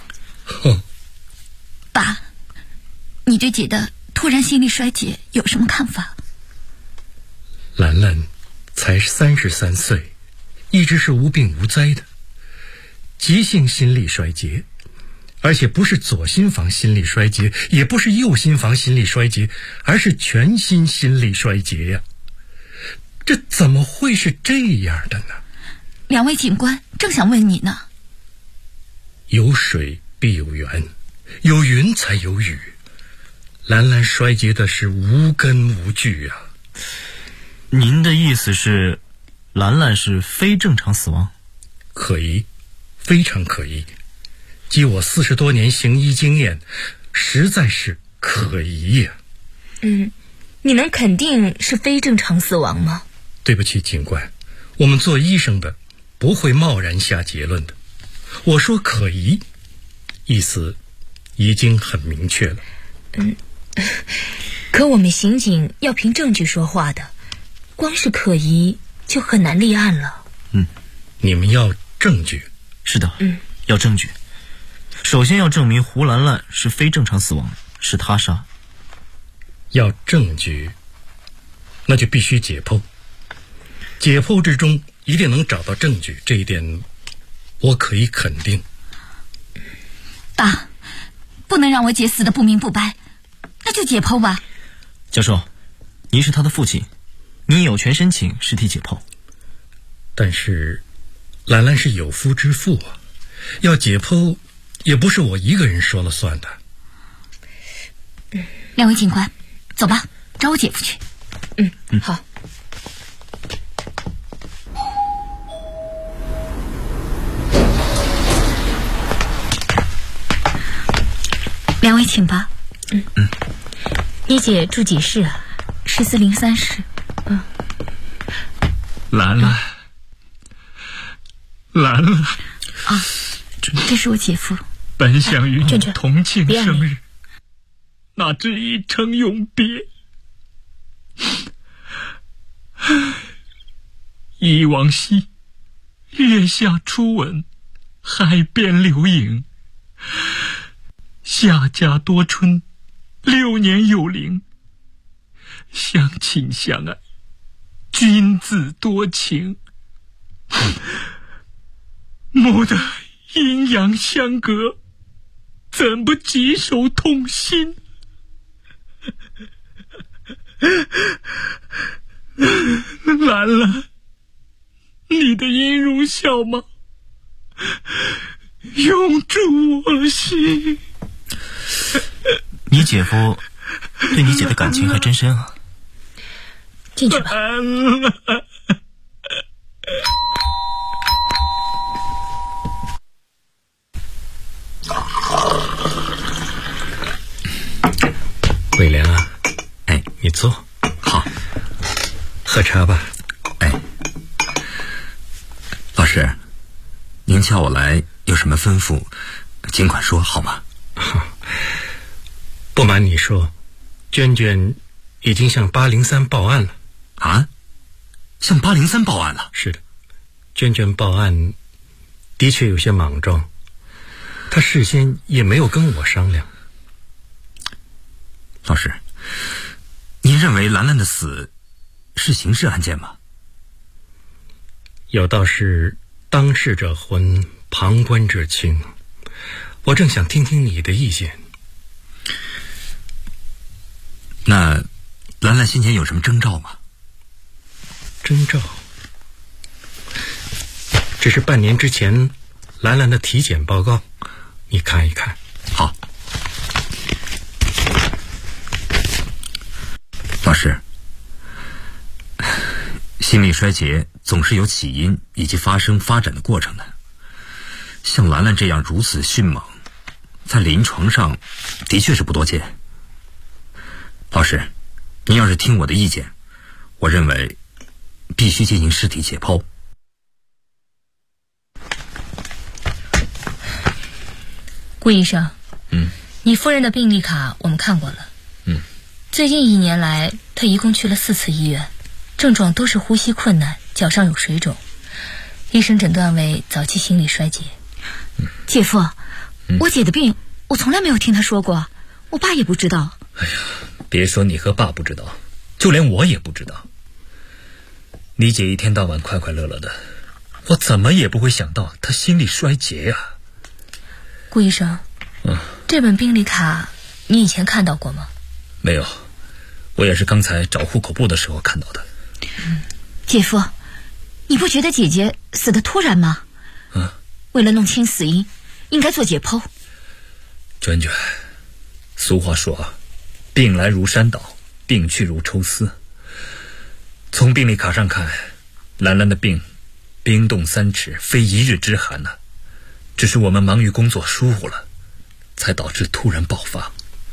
Speaker 15: 爸，你对姐的突然心力衰竭有什么看法？
Speaker 14: 兰兰才33岁，一直是无病无灾的，急性心力衰竭，而且不是左心房心力衰竭，也不是右心房心力衰竭，而是全心心力衰竭呀！这怎么会是这样的呢？
Speaker 15: 两位警官正想问你呢。
Speaker 14: 有水必有缘，有云才有雨。兰兰衰竭的是无根无据啊。
Speaker 17: 您的意思是，兰兰是非正常死亡？
Speaker 14: 可疑，非常可疑。据我40多年行医经验，实在是可疑呀。
Speaker 7: 你能肯定是非正常死亡吗？
Speaker 14: 对不起，警官，我们做医生的不会贸然下结论的。我说可疑，意思已经很明确了。
Speaker 7: 可我们刑警要凭证据说话的，光是可疑就很难立案了。
Speaker 14: 你们要证据？
Speaker 17: 是的，要证据。首先要证明胡兰兰是非正常死亡，是他杀。
Speaker 14: 要证据，那就必须解剖。解剖之中一定能找到证据，这一点我可以肯定。
Speaker 15: 爸，不能让我姐死得不明不白，那就解剖吧。
Speaker 17: 教授，您是他的父亲，您有权申请尸体解剖。
Speaker 14: 但是兰兰是有夫之妇啊，要解剖也不是我一个人说了算的。
Speaker 15: 两位警官，走吧，找我姐夫去。
Speaker 7: 好。
Speaker 15: 两位请吧。
Speaker 7: 你姐住几室啊
Speaker 15: ？1403室。
Speaker 14: 兰兰，兰兰
Speaker 15: 啊，这是我姐夫。
Speaker 14: 本想与你同庆生日，
Speaker 18: 哪知一程永别。忆往昔，月下初吻，海边留影。夏家多春，6年有龄。相亲相爱，君子多情。蓦地阴阳相隔，怎不棘手痛心？兰兰，你的音如笑吗？永驻我心。
Speaker 17: 你姐夫对你姐的感情还真深啊。
Speaker 7: 进去吧。
Speaker 14: 伟良啊，你坐。
Speaker 19: 好，
Speaker 14: 喝茶吧。
Speaker 19: 老师，您叫我来有什么吩咐，尽管说好吗？
Speaker 14: 不瞒你说，娟娟已经向803报案了。
Speaker 19: 啊？向803报案了？
Speaker 14: 是的，娟娟报案的确有些莽撞，她事先也没有跟我商量。
Speaker 19: 老师，您认为兰兰的死是刑事案件吗？
Speaker 14: 有道是当事者昏，旁观者清，我正想听听你的意见。
Speaker 19: 那兰兰先前有什么征兆吗？
Speaker 14: 征兆？这是半年之前兰兰的体检报告，你看一看。
Speaker 19: 好。老师，心力衰竭总是有起因以及发展的过程的。像兰兰这样如此迅猛，在临床上的确是不多见。老师，您要是听我的意见，我认为必须进行尸体解剖。
Speaker 7: 顾医生，你夫人的病历卡我们看过了。最近1年来，她一共去了4次医院，症状都是呼吸困难，脚上有水肿，医生诊断为早期心力衰竭。
Speaker 15: 姐夫，我姐的病我从来没有听她说过，我爸也不知道。
Speaker 16: 别说你和爸不知道，就连我也不知道。你姐一天到晚快快乐乐的，我怎么也不会想到她心力衰竭呀。
Speaker 7: 顾医生，这本病历卡你以前看到过吗？
Speaker 16: 没有，我也是刚才找户口簿的时候看到的。
Speaker 15: 姐夫，你不觉得姐姐死得突然吗？为了弄清死因，应该做解剖。
Speaker 16: 娟娟，俗话说啊，病来如山倒，病去如抽丝。从病历卡上看，兰兰的病冰冻3尺，非一日之寒呐。只是我们忙于工作疏忽了，才导致突然爆发。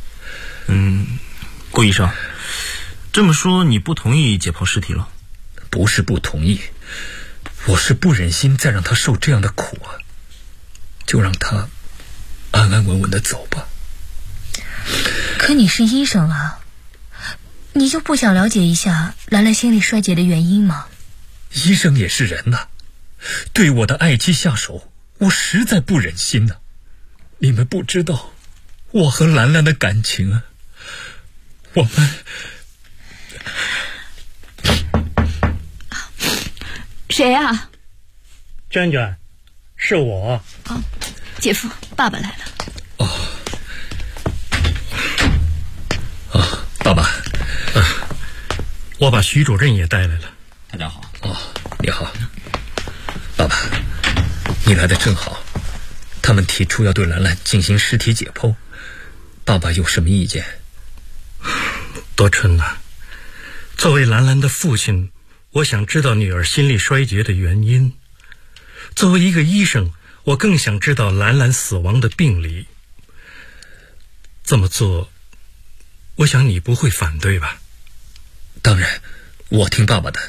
Speaker 17: 顾医生，这么说你不同意解剖尸体了？
Speaker 16: 不是不同意，我是不忍心再让他受这样的苦啊，就让他安安稳稳的走吧。
Speaker 7: 可你是医生啊，你就不想了解一下兰兰心力衰竭的原因吗？
Speaker 16: 医生也是人呐，对我的爱妻下手，我实在不忍心呐。你们不知道我和兰兰的感情啊，我们
Speaker 15: 谁啊？
Speaker 14: 娟娟，是我。
Speaker 15: 姐夫，爸爸来了。
Speaker 16: 爸爸，
Speaker 14: 我把徐主任也带来了。
Speaker 19: 大家好。
Speaker 16: 你好。爸爸，你来的正好，他们提出要对兰兰进行尸体解剖，爸爸有什么意见？
Speaker 14: 多春呐，作为兰兰的父亲，我想知道女儿心力衰竭的原因。作为一个医生，我更想知道兰兰死亡的病理。这么做，我想你不会反对吧？
Speaker 16: 当然，我听爸爸的。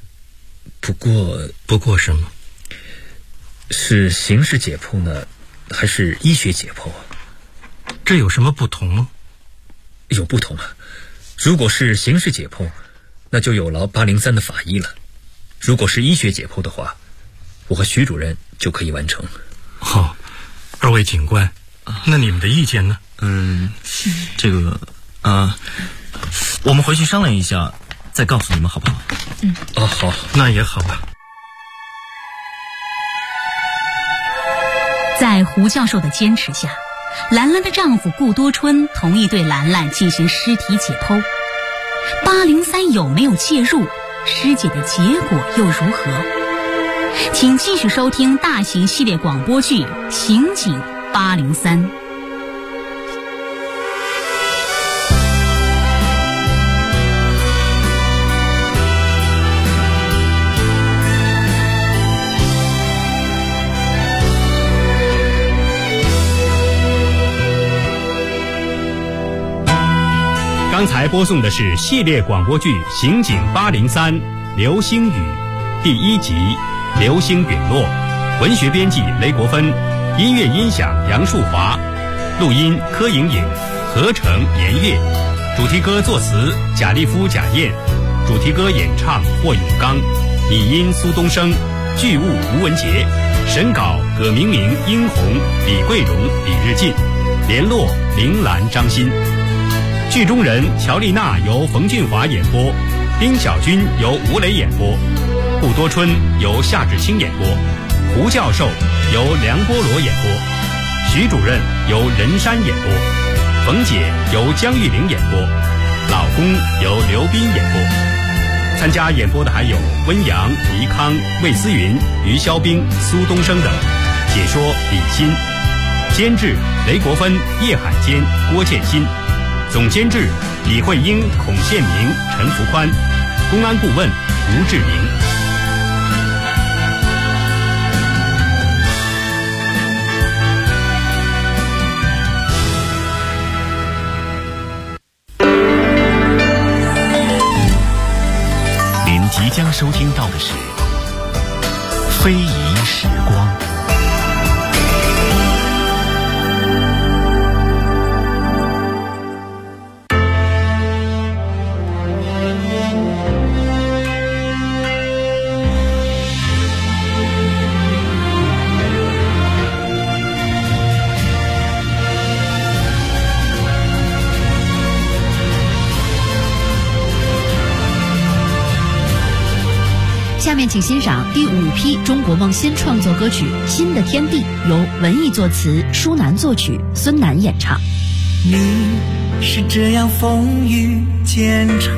Speaker 14: 不过什么？
Speaker 16: 是刑事解剖呢，还是医学解剖啊？
Speaker 14: 这有什么不同吗？
Speaker 16: 有不同啊。如果是刑事解剖，那就有劳803的法医了。如果是医学解剖的话，我和徐主任就可以完成。
Speaker 14: 好，二位警官，那你们的意见呢？
Speaker 17: 这个我们回去商量一下，再告诉你们好不好？
Speaker 16: 好，
Speaker 14: 那也好吧。
Speaker 20: 在胡教授的坚持下，兰兰的丈夫顾多春同意对兰兰进行尸体解剖。803有没有介入？尸检的结果又如何？请继续收听大型系列广播剧《刑警803》。
Speaker 11: 刚才播送的是系列广播剧《刑警803》流星雨第1集《流星陨落》，文学编辑雷国芬，音乐音响杨树华，录音柯莹莹，合成严月，主题歌作词贾立夫、贾燕，主题歌演唱霍永刚，拟音苏东升，剧务吴文杰，审稿葛明明、殷红、李桂荣、李日进，联络铃兰、张欣。剧中人乔丽娜由冯俊华演播，丁小军由吴磊演播，顾多春由夏志清演播，胡教授由梁波罗演播，徐主任由任山演播，冯姐由江玉玲演播，老公由刘斌演播。参加演播的还有温阳、黎康、魏思云、于肖冰、苏东升等，解说李欣，监制雷国芬、叶海坚、郭建新，总监制李慧英、孔宪明、陈福宽，公安顾问吴志明。
Speaker 1: 您即将收听到的是《非遗时光》。
Speaker 9: 下面请欣赏第5批中国梦新创作歌曲《新的天地》，由文艺作词，舒楠作曲，孙楠演唱。
Speaker 12: 你是这样风雨兼程，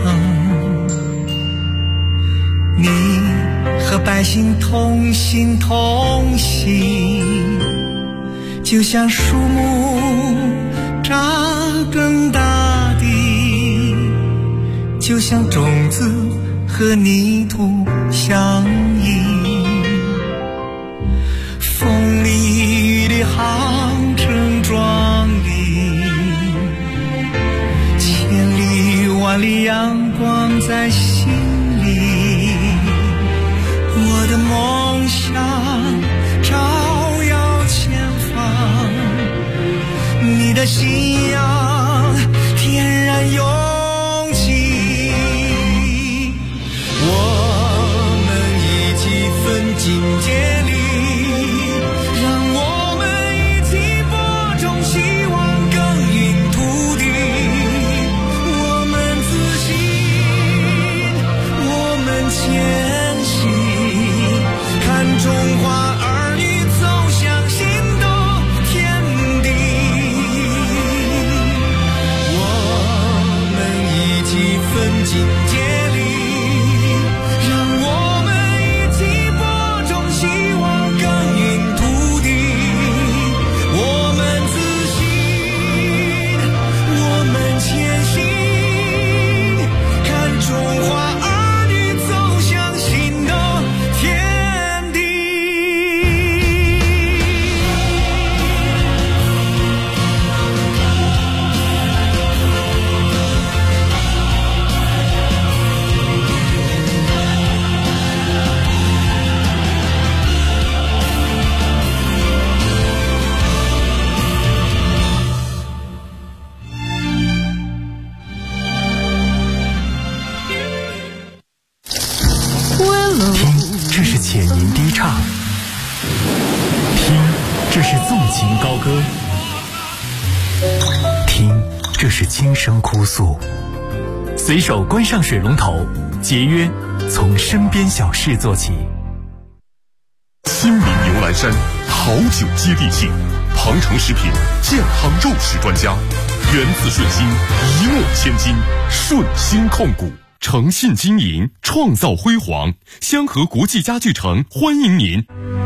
Speaker 12: 你和百姓同心同行，就像树木扎根大地，就像种子和泥土相依，风里雨里航程壮丽，千里万里阳光在心里，我的梦想照耀前方，你的信仰天然勇气，我们一起奋进接力，让我们一起播种希望，耕耘土地，我们自信，我们前行，看中华儿女走向新的天地，我们一起奋进接力，让我们一起播种希望，耕耘土地，我们自信，我们前行，看中华儿女走向新的天地。
Speaker 21: 听，这是浅吟低唱；听，这是纵情高歌；听，这是轻声哭诉。随手关上水龙头，节约从身边小事做起。
Speaker 1: 新民牛栏山好酒接地气，庞城食品健康肉食专家，源自顺心，一诺千金，顺心控股。诚信经营，创造辉煌。香河国际家具城欢迎您。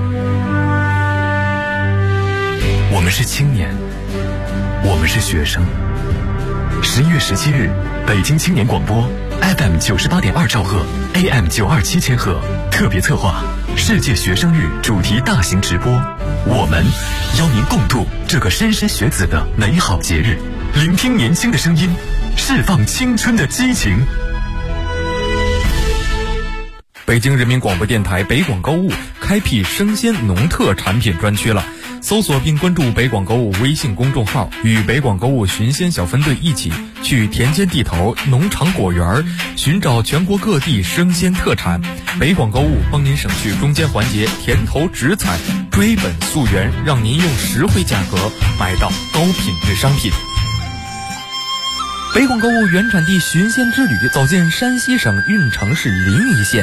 Speaker 21: 我们是青年，我们是学生。11月17日，北京青年广播 FM 98.2兆赫 AM 927千赫特别策划世界学生日主题大型直播，我们邀您共度这个莘莘学子的美好节日，聆听年轻的声音，释放青春的激情。
Speaker 22: 北京人民广播电台北广购物开辟生鲜农特产品专区了，搜索并关注北广购物微信公众号，与北广购物寻鲜小分队一起去田间地头、农场果园寻找全国各地生鲜特产。北广购物帮您省去中间环节甜头直采，追本溯源，让您用实惠价格买到高品质商品。北广购物原产地寻鲜之旅，走进山西省运城市临沂县。